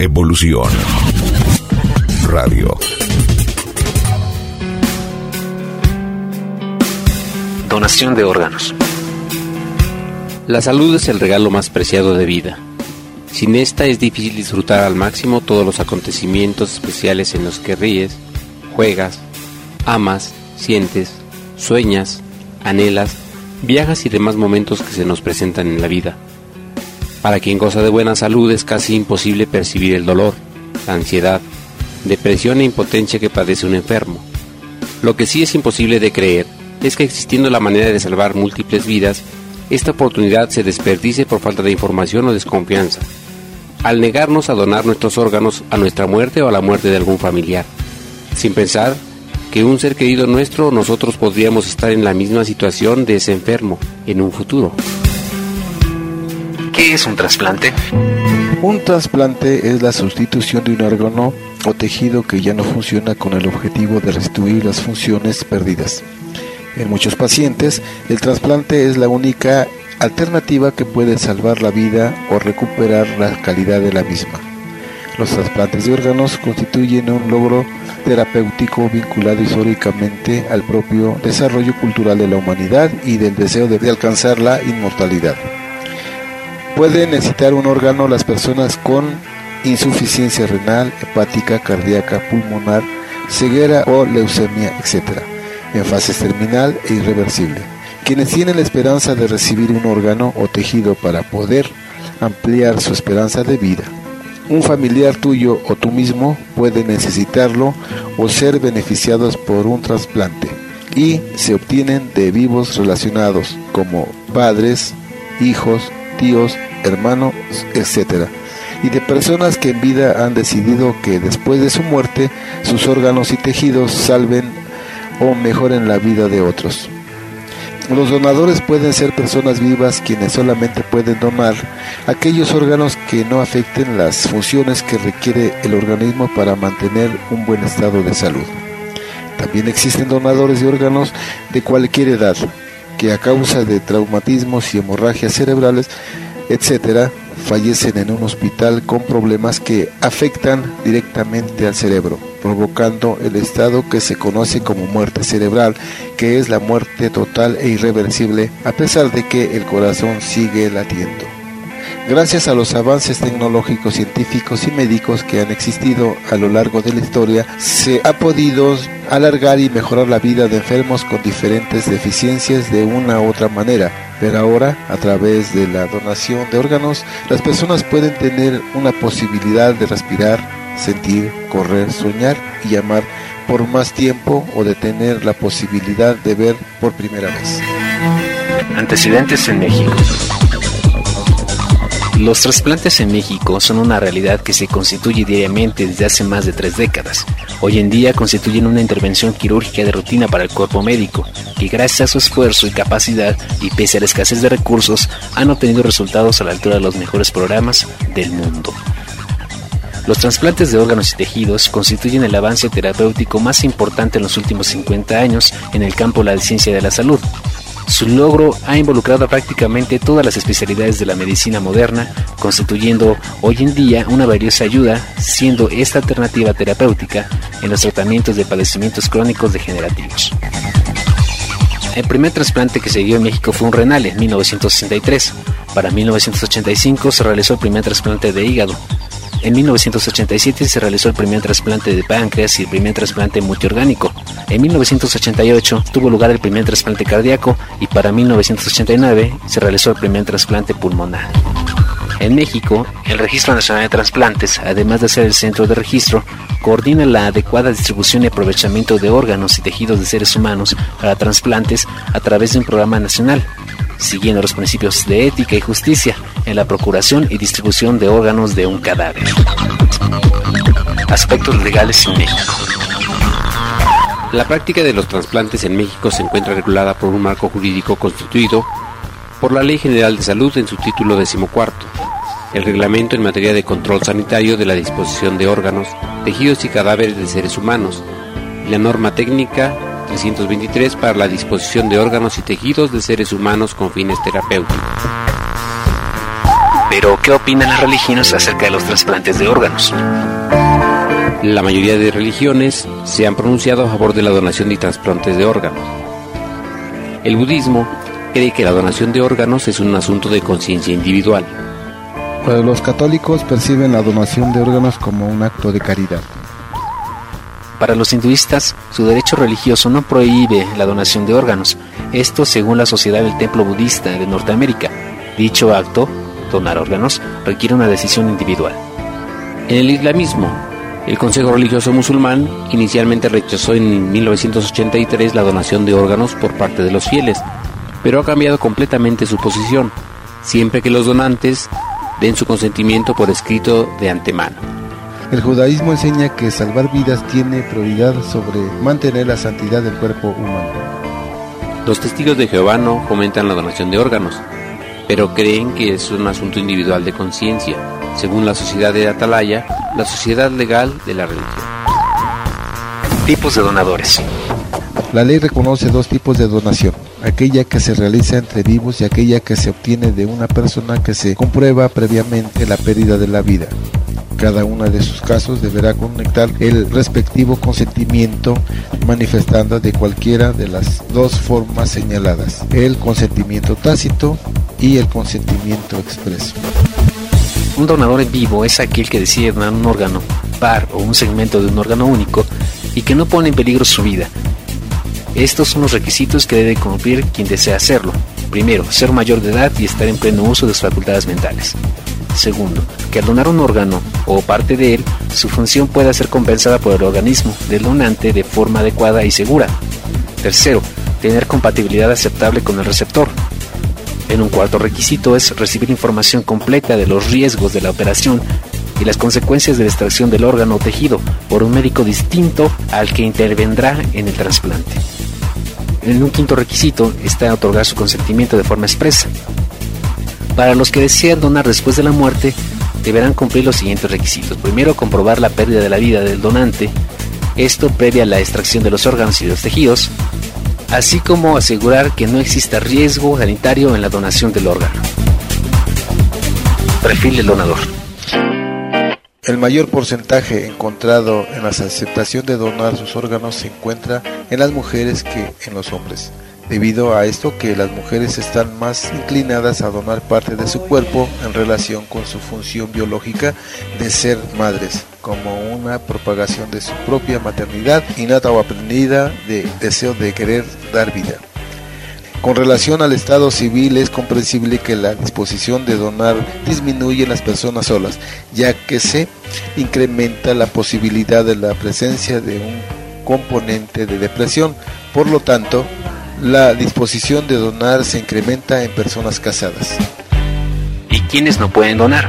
Evolución Radio. Donación de órganos. La salud es el regalo más preciado de vida. Sin esta es difícil disfrutar al máximo todos los acontecimientos especiales en los que ríes, juegas, amas, sientes, sueñas, anhelas, viajas y demás momentos que se nos presentan en la vida. Para quien goza de buena salud es casi imposible percibir el dolor, la ansiedad, depresión e impotencia que padece un enfermo. Lo que sí es imposible de creer es que existiendo la manera de salvar múltiples vidas, esta oportunidad se desperdicie por falta de información o desconfianza, al negarnos a donar nuestros órganos a nuestra muerte o a la muerte de algún familiar, sin pensar que un ser querido nuestro o nosotros podríamos estar en la misma situación de ese enfermo en un futuro. ¿Qué es un trasplante? Un trasplante es la sustitución de un órgano o tejido que ya no funciona con el objetivo de restituir las funciones perdidas. En muchos pacientes, el trasplante es la única alternativa que puede salvar la vida o recuperar la calidad de la misma. Los trasplantes de órganos constituyen un logro terapéutico vinculado históricamente al propio desarrollo cultural de la humanidad y del deseo de alcanzar la inmortalidad. Pueden necesitar un órgano las personas con insuficiencia renal, hepática, cardíaca, pulmonar, ceguera o leucemia, etc., en fases terminal e irreversible, quienes tienen la esperanza de recibir un órgano o tejido para poder ampliar su esperanza de vida. Un familiar tuyo o tú mismo puede necesitarlo o ser beneficiados por un trasplante, y se obtienen de vivos relacionados como padres, hijos, tíos, hermanos, etc., y de personas que en vida han decidido que después de su muerte sus órganos y tejidos salven o mejoren la vida de otros. Los donadores pueden ser personas vivas quienes solamente pueden donar aquellos órganos que no afecten las funciones que requiere el organismo para mantener un buen estado de salud. También existen donadores de órganos de cualquier edad que a causa de traumatismos y hemorragias cerebrales, etc., fallecen en un hospital con problemas que afectan directamente al cerebro, provocando el estado que se conoce como muerte cerebral, que es la muerte total e irreversible a pesar de que el corazón sigue latiendo. Gracias a los avances tecnológicos, científicos y médicos que han existido a lo largo de la historia, se ha podido alargar y mejorar la vida de enfermos con diferentes deficiencias de una u otra manera. Pero ahora, a través de la donación de órganos, las personas pueden tener una posibilidad de respirar, sentir, correr, soñar y amar por más tiempo, o de tener la posibilidad de ver por primera vez. Antecedentes en México. Los trasplantes en México son una realidad que se constituye diariamente desde hace más de 3 décadas. Hoy en día constituyen una intervención quirúrgica de rutina para el cuerpo médico, que gracias a su esfuerzo y capacidad, y pese a la escasez de recursos, han obtenido resultados a la altura de los mejores programas del mundo. Los trasplantes de órganos y tejidos constituyen el avance terapéutico más importante en los últimos 50 años en el campo de la ciencia de la salud. Su logro ha involucrado a prácticamente todas las especialidades de la medicina moderna, constituyendo hoy en día una valiosa ayuda, siendo esta alternativa terapéutica en los tratamientos de padecimientos crónicos degenerativos. El primer trasplante que se dio en México fue un renal en 1963. Para 1985 se realizó el primer trasplante de hígado. En 1987 se realizó el primer trasplante de páncreas y el primer trasplante multiorgánico. En 1988 tuvo lugar el primer trasplante cardíaco y para 1989 se realizó el primer trasplante pulmonar. En México, el Registro Nacional de Trasplantes, además de ser el centro de registro, coordina la adecuada distribución y aprovechamiento de órganos y tejidos de seres humanos para trasplantes a través de un programa nacional, siguiendo los principios de ética y justicia en la procuración y distribución de órganos de un cadáver. Aspectos legales en México. La práctica de los trasplantes en México se encuentra regulada por un marco jurídico constituido por la Ley General de Salud en su título 14, el Reglamento en materia de control sanitario de la disposición de órganos, tejidos y cadáveres de seres humanos, y la norma técnica 323 para la disposición de órganos y tejidos de seres humanos con fines terapéuticos. Pero, ¿qué opinan las religiones acerca de los trasplantes de órganos? La mayoría de religiones se han pronunciado a favor de la donación y trasplantes de órganos. El budismo cree que la donación de órganos es un asunto de conciencia individual. Pero los católicos perciben la donación de órganos como un acto de caridad. Para los hinduistas, su derecho religioso no prohíbe la donación de órganos. Esto según la Sociedad del Templo Budista de Norteamérica. Dicho acto, donar órganos, requiere una decisión individual. En el islamismo, el Consejo Religioso Musulmán inicialmente rechazó en 1983 la donación de órganos por parte de los fieles, pero ha cambiado completamente su posición, siempre que los donantes den su consentimiento por escrito de antemano. El judaísmo enseña que salvar vidas tiene prioridad sobre mantener la santidad del cuerpo humano. Los testigos de Jehová no fomentan la donación de órganos, pero creen que es un asunto individual de conciencia, según la Sociedad de Atalaya, la sociedad legal de la religión. Tipos de donadores. La ley reconoce dos tipos de donación, aquella que se realiza entre vivos y aquella que se obtiene de una persona que se comprueba previamente la pérdida de la vida. Cada uno de sus casos deberá conectar el respectivo consentimiento manifestando de cualquiera de las dos formas señaladas, el consentimiento tácito y el consentimiento expreso. Un donador en vivo es aquel que decide donar un órgano, par o un segmento de un órgano único y que no pone en peligro su vida. Estos son los requisitos que debe cumplir quien desea hacerlo. Primero, ser mayor de edad y estar en pleno uso de sus facultades mentales. Segundo, que al donar un órgano o parte de él, su función pueda ser compensada por el organismo del donante de forma adecuada y segura. Tercero, tener compatibilidad aceptable con el receptor. En un cuarto requisito es recibir información completa de los riesgos de la operación y las consecuencias de la extracción del órgano o tejido por un médico distinto al que intervendrá en el trasplante. En un quinto requisito está otorgar su consentimiento de forma expresa. Para los que desean donar después de la muerte, deberán cumplir los siguientes requisitos. Primero, comprobar la pérdida de la vida del donante, esto previa a la extracción de los órganos y de los tejidos, así como asegurar que no exista riesgo sanitario en la donación del órgano. Perfil del donador. El mayor porcentaje encontrado en la aceptación de donar sus órganos se encuentra en las mujeres que en los hombres. Debido a esto que las mujeres están más inclinadas a donar parte de su cuerpo en relación con su función biológica de ser madres, como una propagación de su propia maternidad innata o aprendida de deseo de querer dar vida. Con relación al estado civil es comprensible que la disposición de donar disminuye en las personas solas, ya que se incrementa la posibilidad de la presencia de un componente de depresión. Por lo tanto, la disposición de donar se incrementa en personas casadas. ¿Y quiénes no pueden donar?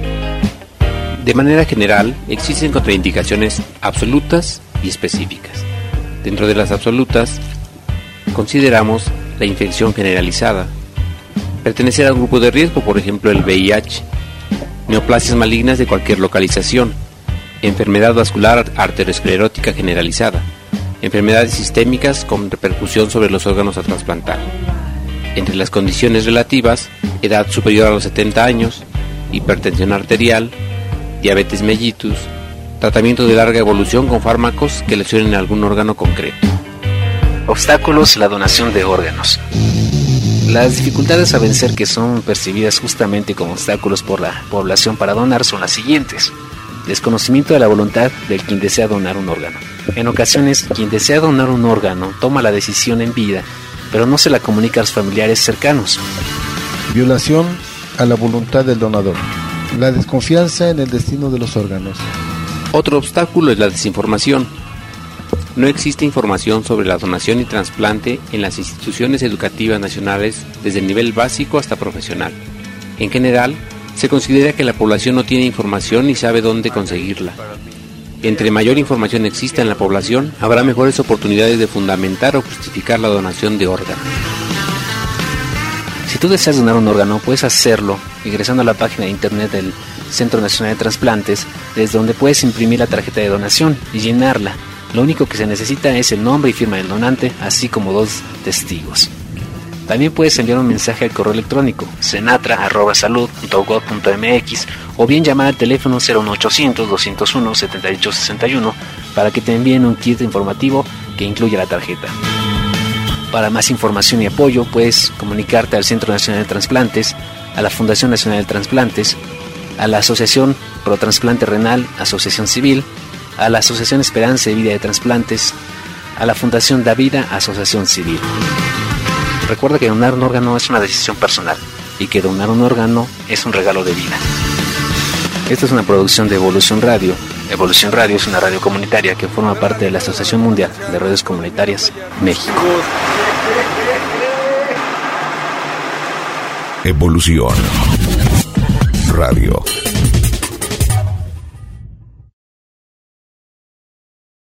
De manera general, existen contraindicaciones absolutas y específicas. Dentro de las absolutas, consideramos la infección generalizada, pertenecer a un grupo de riesgo, por ejemplo el VIH, neoplasias malignas de cualquier localización, enfermedad vascular arteriosclerótica generalizada, enfermedades sistémicas con repercusión sobre los órganos a trasplantar. Entre las condiciones relativas, edad superior a los 70 años, hipertensión arterial, diabetes mellitus, tratamiento de larga evolución con fármacos que lesionen algún órgano concreto. Obstáculos a la donación de órganos. Las dificultades a vencer que son percibidas justamente como obstáculos por la población para donar son las siguientes. Desconocimiento de la voluntad del quien desea donar un órgano. En ocasiones, quien desea donar un órgano toma la decisión en vida, pero no se la comunica a los familiares cercanos. Violación a la voluntad del donador. La desconfianza en el destino de los órganos. Otro obstáculo es la desinformación. No existe información sobre la donación y trasplante en las instituciones educativas nacionales desde el nivel básico hasta profesional. En general, se considera que la población no tiene información ni sabe dónde conseguirla. Entre mayor información exista en la población, habrá mejores oportunidades de fundamentar o justificar la donación de órganos. Si tú deseas donar un órgano, puedes hacerlo ingresando a la página de internet del Centro Nacional de Trasplantes, desde donde puedes imprimir la tarjeta de donación y llenarla. Lo único que se necesita es el nombre y firma del donante, así como 2 testigos. También puedes enviar un mensaje al correo electrónico senatra@salud.gov.mx o bien llamar al teléfono 01800-201-7861 para que te envíen un kit informativo que incluya la tarjeta. Para más información y apoyo puedes comunicarte al Centro Nacional de Transplantes, a la Fundación Nacional de Transplantes, a la Asociación Pro Transplante Renal, Asociación Civil, a la Asociación Esperanza de Vida de Transplantes, a la Fundación Da Vida, Asociación Civil. Recuerda que donar un órgano es una decisión personal y que donar un órgano es un regalo de vida. Esta es una producción de Evolución Radio. Evolución Radio es una radio comunitaria que forma parte de la Asociación Mundial de Redes Comunitarias, México. Evolución Radio.